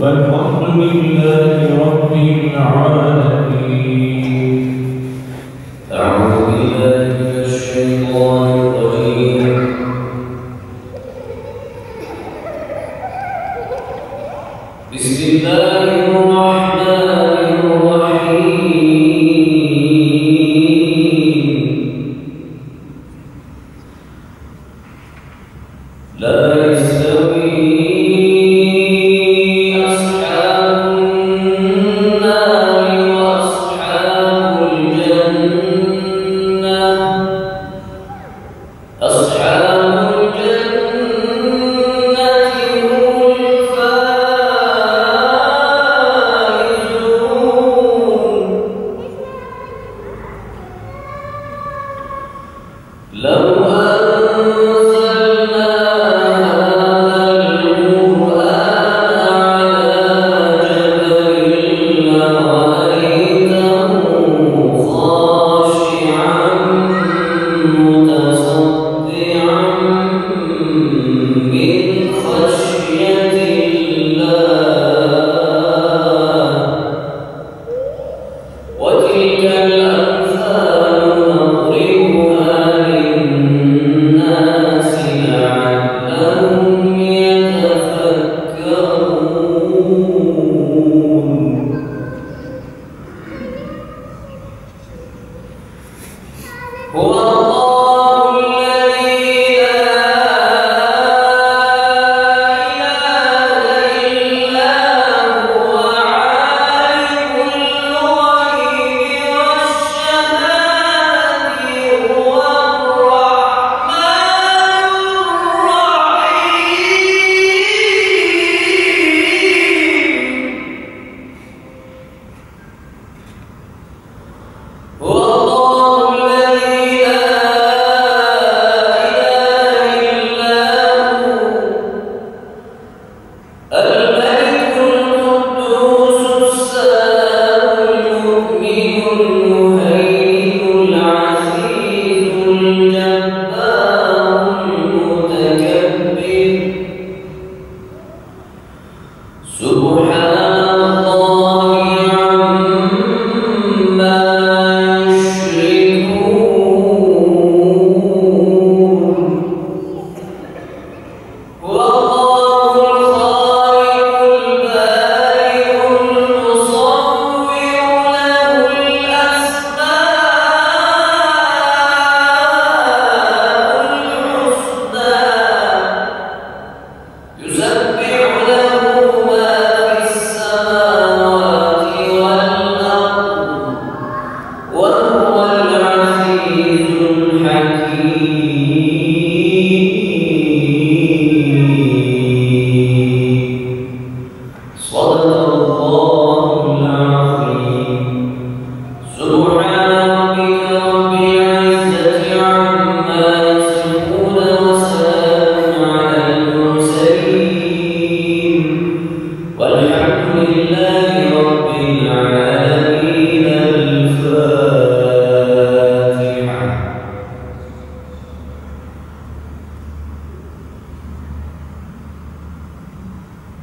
والحمد لله رب العالمين. أعوذ بالله من الشيطان الرجيم. بسم الله الرحمن الرحيم. لا يستوي لو أنزلنا هذا القرآن على جبل لرأيته خاشعا متصدعا من خشية الله وتلك الأمثال نضربها للناس لعلهم يتفكرون. هو الله الذي لا إله إلا هو عالم الغيب والشهادة هو الرحمن الرحيم. هو الملك القدوس السلام المؤمن المهيمن العزيز الجبار المتكبر سبحان الله عما يشركون. هو صدق الله العظيم. سبحان